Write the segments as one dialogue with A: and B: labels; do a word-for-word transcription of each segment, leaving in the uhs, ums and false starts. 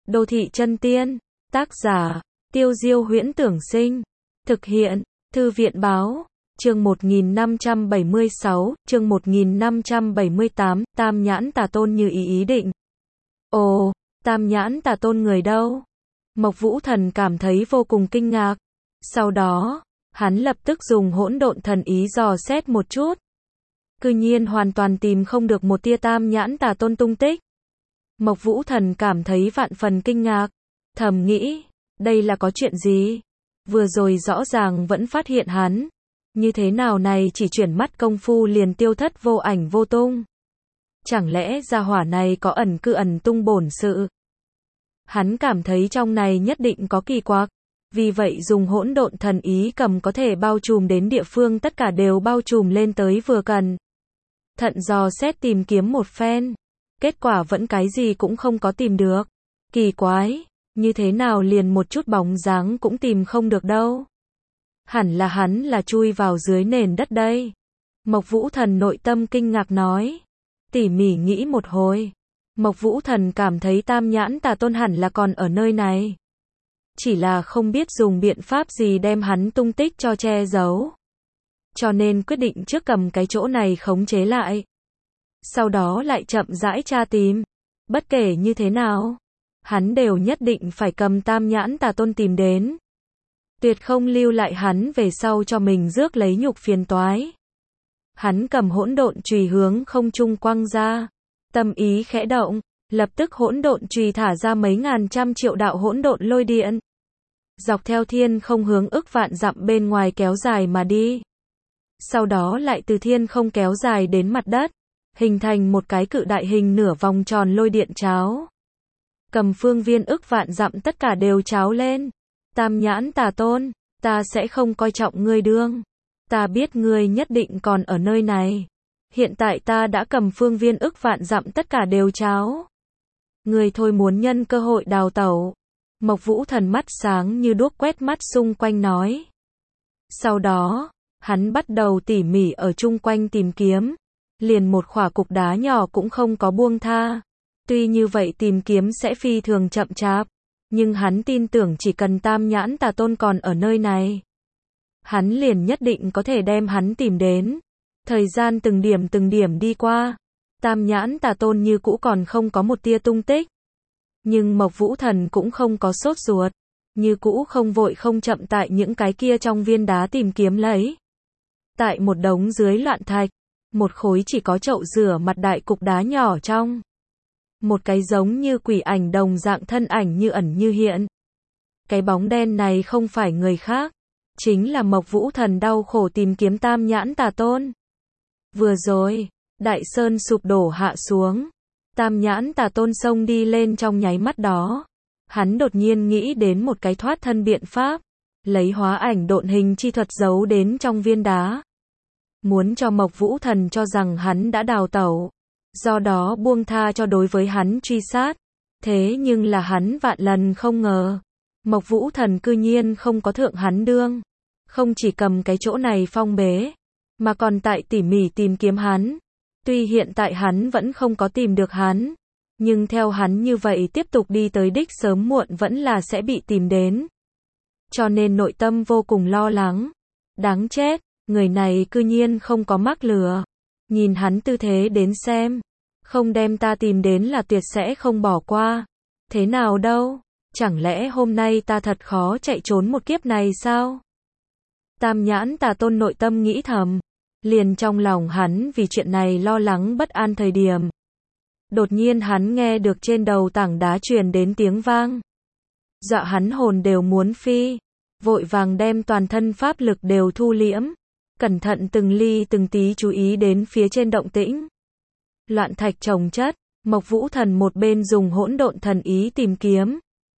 A: Đô thị chân tiên, tác giả, Tiêu Diêu Huyễn Tưởng Sinh, thực hiện, Thư viện Báo, chương một nghìn năm trăm bảy mươi sáu, chương một nghìn năm trăm bảy mươi tám, Tam Nhãn Tà Tôn như ý ý định. Ồ, Tam Nhãn Tà Tôn người đâu? Mộc Vũ Thần cảm thấy vô cùng kinh ngạc. Sau đó, hắn lập tức dùng hỗn độn thần ý dò xét một chút. Cư nhiên hoàn toàn tìm không được một tia Tam Nhãn Tà Tôn tung tích. Mộc Vũ Thần cảm thấy vạn phần kinh ngạc, thầm nghĩ, đây là có chuyện gì? Vừa rồi rõ ràng vẫn phát hiện hắn, như thế nào này chỉ chuyển mắt công phu liền tiêu thất vô ảnh vô tung? Chẳng lẽ gia hỏa này có ẩn cư ẩn tung bổn sự? Hắn cảm thấy trong này nhất định có kỳ quặc, vì vậy dùng hỗn độn thần ý cầm có thể bao trùm đến địa phương tất cả đều bao trùm lên tới vừa cần. Thận dò xét tìm kiếm một phen, kết quả vẫn cái gì cũng không có tìm được. Kỳ quái, như thế nào liền một chút bóng dáng cũng tìm không được đâu. Hẳn là hắn là chui vào dưới nền đất đây. Mộc Vũ Thần nội tâm kinh ngạc nói. Tỉ mỉ nghĩ một hồi, Mộc Vũ Thần cảm thấy Tam Nhãn Tà Tôn hẳn là còn ở nơi này. Chỉ là không biết dùng biện pháp gì đem hắn tung tích cho che giấu. Cho nên quyết định trước cầm cái chỗ này khống chế lại. Sau đó lại chậm rãi tra tìm. Bất kể như thế nào, hắn đều nhất định phải cầm Tam Nhãn Tà Tôn tìm đến. Tuyệt không lưu lại hắn về sau cho mình rước lấy nhục phiền toái. Hắn cầm hỗn độn chùy hướng không trung quăng ra. Tâm ý khẽ động, lập tức hỗn độn chùy thả ra mấy ngàn trăm triệu đạo hỗn độn lôi điện. Dọc theo thiên không hướng ức vạn dặm bên ngoài kéo dài mà đi. Sau đó lại từ thiên không kéo dài đến mặt đất, hình thành một cái cự đại hình nửa vòng tròn lôi điện cháo. Cầm phương viên ức vạn dặm tất cả đều cháo lên. Tam Nhãn Tà Tôn, ta sẽ không coi trọng ngươi đương. Ta biết ngươi nhất định còn ở nơi này. Hiện tại ta đã cầm phương viên ức vạn dặm tất cả đều cháo. Ngươi thôi muốn nhân cơ hội đào tẩu. Mộc Vũ Thần mắt sáng như đuốc quét mắt xung quanh nói. Sau đó, hắn bắt đầu tỉ mỉ ở chung quanh tìm kiếm. Liền một khỏa cục đá nhỏ cũng không có buông tha. Tuy như vậy tìm kiếm sẽ phi thường chậm chạp, nhưng hắn tin tưởng chỉ cần Tam Nhãn Tà Tôn còn ở nơi này, hắn liền nhất định có thể đem hắn tìm đến. Thời gian từng điểm từng điểm đi qua, Tam Nhãn Tà Tôn như cũ còn không có một tia tung tích. Nhưng Mộc Vũ Thần cũng không có sốt ruột, như cũ không vội không chậm tại những cái kia trong viên đá tìm kiếm lấy. Tại một đống dưới loạn thạch, một khối chỉ có chậu rửa mặt đại cục đá nhỏ trong. Một cái giống như quỷ ảnh đồng dạng thân ảnh như ẩn như hiện. Cái bóng đen này không phải người khác, chính là Mộc Vũ Thần đau khổ tìm kiếm Tam Nhãn Tà Tôn. Vừa rồi, đại sơn sụp đổ hạ xuống, Tam Nhãn Tà Tôn xông đi lên trong nháy mắt đó. Hắn đột nhiên nghĩ đến một cái thoát thân biện pháp, lấy hóa ảnh độn hình chi thuật giấu đến trong viên đá. Muốn cho Mộc Vũ Thần cho rằng hắn đã đào tẩu, do đó buông tha cho đối với hắn truy sát. Thế nhưng là hắn vạn lần không ngờ, Mộc Vũ Thần cư nhiên không có thượng hắn đương. Không chỉ cầm cái chỗ này phong bế, mà còn tại tỉ mỉ tìm kiếm hắn. Tuy hiện tại hắn vẫn không có tìm được hắn, nhưng theo hắn như vậy tiếp tục đi tới đích sớm muộn vẫn là sẽ bị tìm đến. Cho nên nội tâm vô cùng lo lắng. Đáng chết, người này cư nhiên không có mắc lừa. Nhìn hắn tư thế đến xem, không đem ta tìm đến là tuyệt sẽ không bỏ qua. Thế nào đâu, chẳng lẽ hôm nay ta thật khó chạy trốn một kiếp này sao? Tam Nhãn Tà Tôn nội tâm nghĩ thầm, liền trong lòng hắn vì chuyện này lo lắng bất an thời điểm. Đột nhiên hắn nghe được trên đầu tảng đá truyền đến tiếng vang. Dọa hắn hồn đều muốn phi, vội vàng đem toàn thân pháp lực đều thu liễm. Cẩn thận từng ly từng tí chú ý đến phía trên động tĩnh. Loạn thạch chồng chất, Mộc Vũ Thần một bên dùng hỗn độn thần ý tìm kiếm,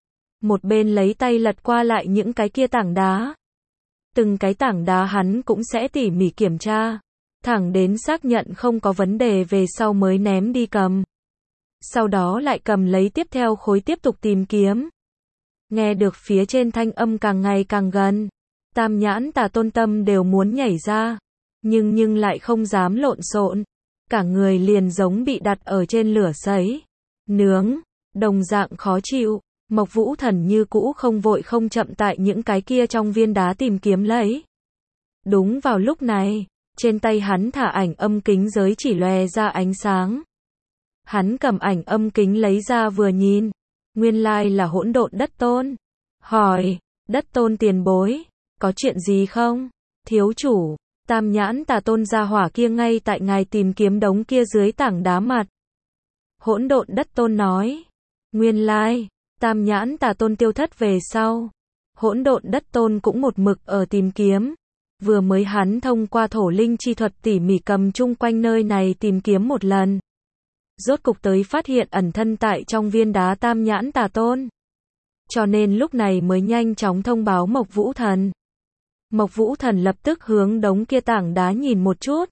A: một bên lấy tay lật qua lại những cái kia tảng đá. Từng cái tảng đá hắn cũng sẽ tỉ mỉ kiểm tra, thẳng đến xác nhận không có vấn đề về sau mới ném đi cầm. Sau đó lại cầm lấy tiếp theo khối tiếp tục tìm kiếm. Nghe được phía trên thanh âm càng ngày càng gần, Tam Nhãn Tà Tôn tâm đều muốn nhảy ra, nhưng nhưng lại không dám lộn xộn, cả người liền giống bị đặt ở trên lửa sấy, nướng, đồng dạng khó chịu. Mộc Vũ Thần như cũ không vội không chậm tại những cái kia trong viên đá tìm kiếm lấy. Đúng vào lúc này, trên tay hắn thả ảnh âm kính giới chỉ lòe ra ánh sáng. Hắn cầm ảnh âm kính lấy ra vừa nhìn, nguyên lai là Hỗn Độn Đất Tôn. Hỏi, Đất Tôn tiền bối, có chuyện gì không? Thiếu chủ, Tam Nhãn Tà Tôn gia hỏa kia ngay tại ngài tìm kiếm đống kia dưới tảng đá mặt. Hỗn Độn Đất Tôn nói, nguyên lai, Tam Nhãn Tà Tôn tiêu thất về sau. Hỗn Độn Đất Tôn cũng một mực ở tìm kiếm. Vừa mới hắn thông qua thổ linh chi thuật tỉ mỉ cầm chung quanh nơi này tìm kiếm một lần. Rốt cục tới phát hiện ẩn thân tại trong viên đá Tam Nhãn Tà Tôn. Cho nên lúc này mới nhanh chóng thông báo Mộc Vũ Thần. Mộc Vũ Thần lập tức hướng đống kia tảng đá nhìn một chút.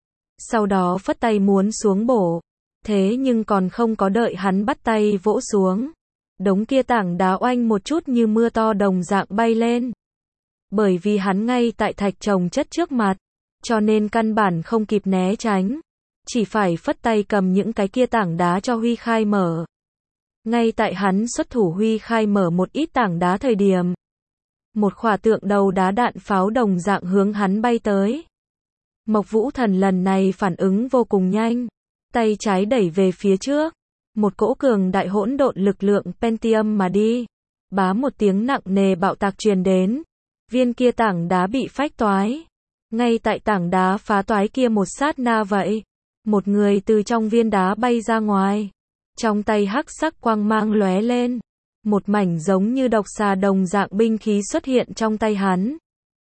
A: Sau đó phất tay muốn xuống bổ. Thế nhưng còn không có đợi hắn bắt tay vỗ xuống. Đống kia tảng đá oanh một chút như mưa to đồng dạng bay lên. Bởi vì hắn ngay tại thạch chồng chất trước mặt. Cho nên căn bản không kịp né tránh. Chỉ phải phất tay cầm những cái kia tảng đá cho Huy khai mở. Ngay tại hắn xuất thủ Huy khai mở một ít tảng đá thời điểm. Một khỏa tượng đầu đá đạn pháo đồng dạng hướng hắn bay tới. Mộc Vũ Thần lần này phản ứng vô cùng nhanh. Tay trái đẩy về phía trước. Một cỗ cường đại hỗn độn lực lượng Pentium mà đi. Bá một tiếng nặng nề bạo tạc truyền đến. Viên kia tảng đá bị phách toái. Ngay tại tảng đá phá toái kia một sát na vậy. Một người từ trong viên đá bay ra ngoài. Trong tay hắc sắc quang mang lóe lên. Một mảnh giống như độc xà đồng dạng binh khí xuất hiện trong tay hắn.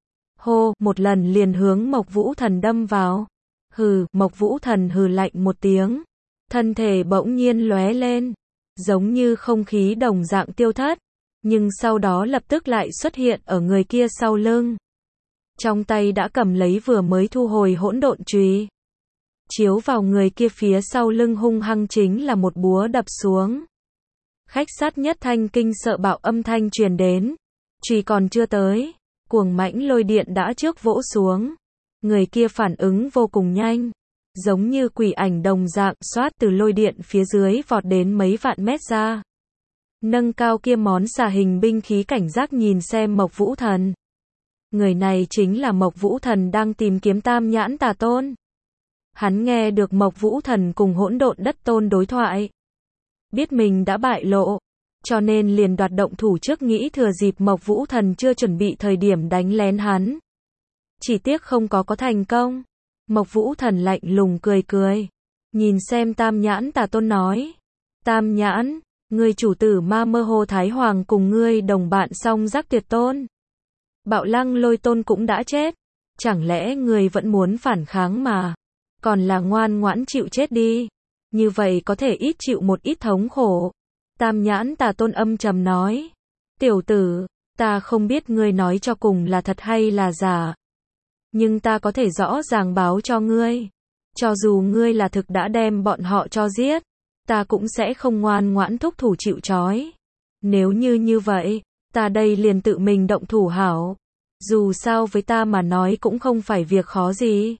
A: Hô, một lần liền hướng Mộc Vũ Thần đâm vào. Hừ, Mộc Vũ Thần hừ lạnh một tiếng. Thân thể bỗng nhiên lóe lên. Giống như không khí đồng dạng tiêu thất. Nhưng sau đó lập tức lại xuất hiện ở người kia sau lưng. Trong tay đã cầm lấy vừa mới thu hồi hỗn độn chùy. Chiếu vào người kia phía sau lưng hung hăng chính là một búa đập xuống. Khách sát nhất thanh kinh sợ bạo âm thanh truyền đến. Chùy còn chưa tới. Cuồng mãnh lôi điện đã trước vỗ xuống. Người kia phản ứng vô cùng nhanh. Giống như quỷ ảnh đồng dạng xoát từ lôi điện phía dưới vọt đến mấy vạn mét ra. Nâng cao kia món xà hình binh khí cảnh giác nhìn xem Mộc Vũ Thần. Người này chính là Mộc Vũ Thần đang tìm kiếm Tam Nhãn Tà Tôn. Hắn nghe được Mộc Vũ Thần cùng Hỗn Độn Đất Tôn đối thoại. Biết mình đã bại lộ. Cho nên liền đoạt động thủ trước nghĩ thừa dịp Mộc Vũ Thần chưa chuẩn bị thời điểm đánh lén hắn. Chỉ tiếc không có có thành công. Mộc Vũ Thần lạnh lùng cười cười. Nhìn xem Tam Nhãn Tà Tôn nói. Tam Nhãn, ngươi chủ tử Ma Mơ Hồ Thái Hoàng cùng ngươi đồng bạn song giác tuyệt tôn. Bạo Lăng Lôi Tôn cũng đã chết. Chẳng lẽ ngươi vẫn muốn phản kháng mà. Còn là ngoan ngoãn chịu chết đi. Như vậy có thể ít chịu một ít thống khổ. Tam Nhãn Tà Tôn âm trầm nói. Tiểu tử, ta không biết ngươi nói cho cùng là thật hay là giả. Nhưng ta có thể rõ ràng báo cho ngươi. Cho dù ngươi là thực đã đem bọn họ cho giết. Ta cũng sẽ không ngoan ngoãn thúc thủ chịu trói. Nếu như như vậy, ta đây liền tự mình động thủ hảo. Dù sao với ta mà nói cũng không phải việc khó gì.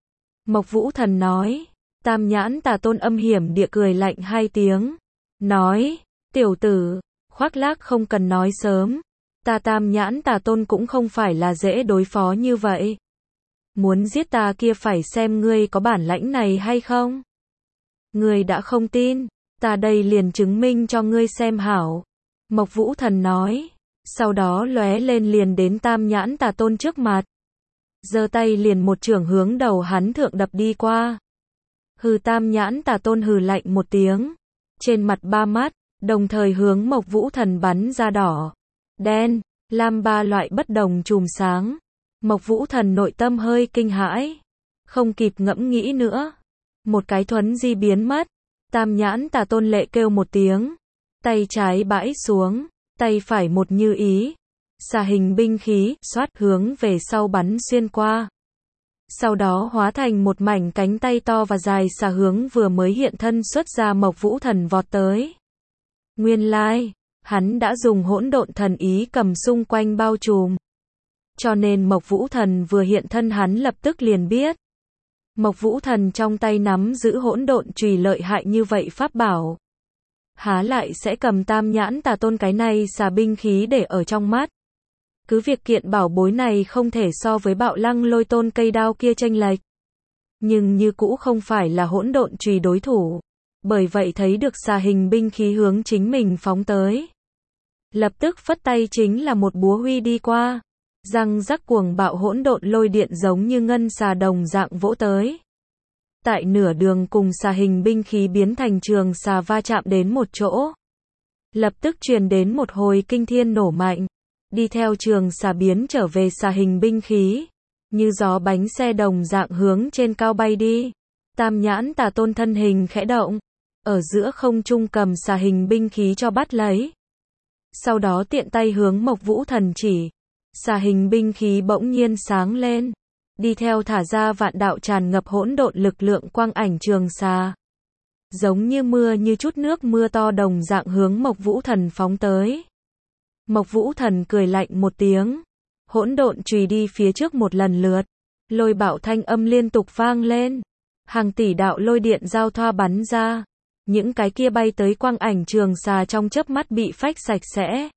A: Mộc Vũ Thần nói. Tam Nhãn Tà Tôn âm hiểm địa cười lạnh hai tiếng. Nói, tiểu tử, khoác lác không cần nói sớm. Ta Tam Nhãn Tà Tôn cũng không phải là dễ đối phó như vậy. Muốn giết ta kia phải xem ngươi có bản lãnh này hay không. Ngươi đã không tin, ta đây liền chứng minh cho ngươi xem hảo. Mộc Vũ Thần nói, sau đó lóe lên liền đến Tam Nhãn Tà Tôn trước mặt. Giơ tay liền một chưởng hướng đầu hắn thượng đập đi qua. Hừ, Tam Nhãn Tà Tôn hừ lạnh một tiếng. Trên mặt ba mắt, đồng thời hướng Mộc Vũ Thần bắn ra đỏ, đen, lam ba loại bất đồng chùm sáng. Mộc Vũ Thần nội tâm hơi kinh hãi. Không kịp ngẫm nghĩ nữa. Một cái thuấn di biến mất. Tam Nhãn Tà Tôn lệ kêu một tiếng. Tay trái bãi xuống. Tay phải một như ý. Xà hình binh khí, xoát hướng về sau bắn xuyên qua. Sau đó hóa thành một mảnh cánh tay to và dài xà hướng vừa mới hiện thân xuất ra Mộc Vũ Thần vọt tới. Nguyên lai, hắn đã dùng hỗn độn thần ý cầm xung quanh bao trùm. Cho nên Mộc Vũ Thần vừa hiện thân hắn lập tức liền biết. Mộc Vũ Thần trong tay nắm giữ hỗn độn chùy lợi hại như vậy pháp bảo. há lại sẽ cầm Tam Nhãn Tà Tôn cái này xà binh khí để ở trong mắt. Cứ việc kiện bảo bối này không thể so với Bạo Lăng Lôi Tôn cây đao kia chênh lệch, nhưng như cũ không phải là hỗn độn chùy đối thủ. Bởi vậy thấy được xà hình binh khí hướng chính mình phóng tới, lập tức phất tay chính là một búa huy đi qua, răng rắc cuồng bạo hỗn độn lôi điện giống như ngân xà đồng dạng vỗ tới. Tại nửa đường cùng xà hình binh khí biến thành trường xà va chạm đến một chỗ, lập tức truyền đến một hồi kinh thiên nổ mạnh, đi theo trường xà biến trở về xà hình binh khí, như gió bánh xe đồng dạng hướng trên cao bay đi. Tam Nhãn Tà Tôn thân hình khẽ động, ở giữa không trung cầm xà hình binh khí cho bắt lấy. Sau đó tiện tay hướng Mộc Vũ Thần chỉ, xà hình binh khí bỗng nhiên sáng lên, đi theo thả ra vạn đạo tràn ngập hỗn độn lực lượng quang ảnh trường xà, giống như mưa như chút nước mưa to đồng dạng hướng Mộc Vũ Thần phóng tới. Mộc Vũ Thần cười lạnh một tiếng, hỗn độn chùy đi phía trước một lần lượt, lôi bạo thanh âm liên tục vang lên, hàng tỷ đạo lôi điện giao thoa bắn ra, những cái kia bay tới quang ảnh trường xà trong chớp mắt bị phách sạch sẽ.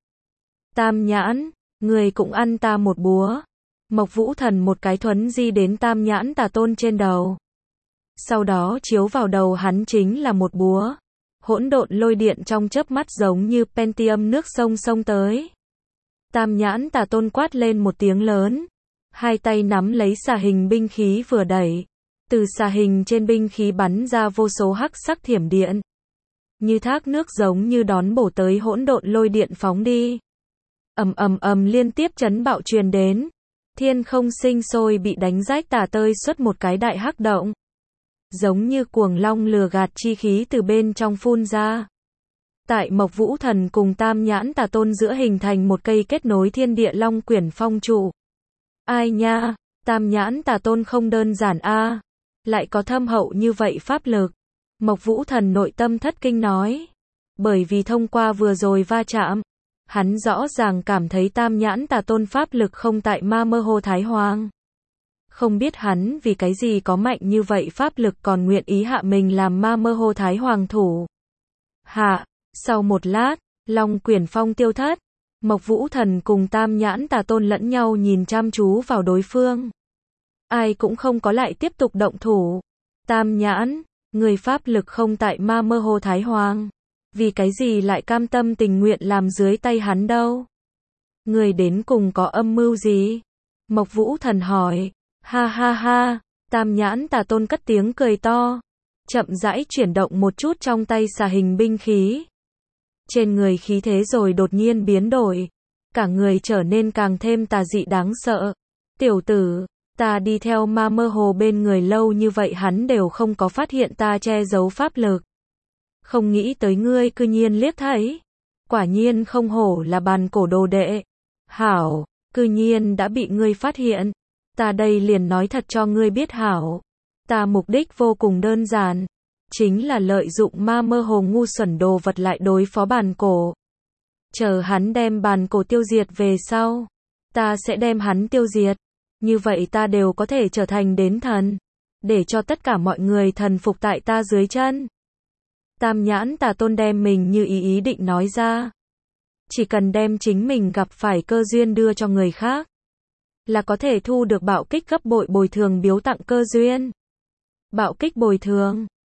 A: Tam Nhãn, người cũng ăn ta một búa. Mộc Vũ Thần một cái thuấn di đến Tam Nhãn Tà Tôn trên đầu, sau đó chiếu vào đầu hắn chính là một búa. Hỗn độn lôi điện trong chớp mắt giống như Pentium nước sông sông tới. Tam Nhãn Tà Tôn quát lên một tiếng lớn, hai tay nắm lấy xà hình binh khí vừa đẩy, từ xà hình trên binh khí bắn ra vô số hắc sắc thiểm điện, như thác nước giống như đón bổ tới hỗn độn lôi điện phóng đi. Ầm ầm ầm liên tiếp chấn bạo truyền đến, thiên không sinh sôi bị đánh rách tả tơi xuất một cái đại hắc động, giống như cuồng long lừa gạt chi khí từ bên trong phun ra. Tại Mộc Vũ Thần cùng Tam Nhãn Tà Tôn giữa hình thành một cây kết nối thiên địa long quyển phong trụ. Ai nha, Tam Nhãn Tà Tôn không đơn giản a, lại có thâm hậu như vậy pháp lực. Mộc Vũ Thần nội tâm thất kinh nói, bởi vì thông qua vừa rồi va chạm, hắn rõ ràng cảm thấy Tam Nhãn Tà Tôn pháp lực không tại Ma Mơ Hồ Thái Hoàng. Không biết hắn vì cái gì có mạnh như vậy pháp lực còn nguyện ý hạ mình làm Ma Mơ Hồ Thái Hoàng thủ. Hạ, sau một lát, Long Quyển Phong tiêu thất, Mộc Vũ Thần cùng Tam Nhãn Tà Tôn lẫn nhau nhìn chăm chú vào đối phương. Ai cũng không có lại tiếp tục động thủ. Tam Nhãn, người pháp lực không tại Ma Mơ Hồ Thái Hoàng, vì cái gì lại cam tâm tình nguyện làm dưới tay hắn đâu? Người đến cùng có âm mưu gì? Mộc Vũ Thần hỏi. Ha ha ha, Tam Nhãn Tà Tôn cất tiếng cười to, chậm rãi chuyển động một chút trong tay xà hình binh khí. Trên người khí thế rồi đột nhiên biến đổi, cả người trở nên càng thêm tà dị đáng sợ. Tiểu tử, ta đi theo Ma Mơ Hồ bên người lâu như vậy hắn đều không có phát hiện ta che giấu pháp lực. Không nghĩ tới ngươi cư nhiên liếc thấy. Quả nhiên không hổ là bàn cổ đồ đệ. Hảo, cư nhiên đã bị ngươi phát hiện. Ta đây liền nói thật cho ngươi biết hảo. Ta mục đích vô cùng đơn giản, chính là lợi dụng Ma Mơ Hồ ngu xuẩn đồ vật lại đối phó bàn cổ. Chờ hắn đem bàn cổ tiêu diệt về sau, ta sẽ đem hắn tiêu diệt. Như vậy ta đều có thể trở thành đến thần, để cho tất cả mọi người thần phục tại ta dưới chân. Tam Nhãn Tà Tôn đem mình như ý ý định nói ra. Chỉ cần đem chính mình gặp phải cơ duyên đưa cho người khác, là có thể thu được bạo kích gấp bội bồi thường biếu tặng cơ duyên. Bạo kích bồi thường.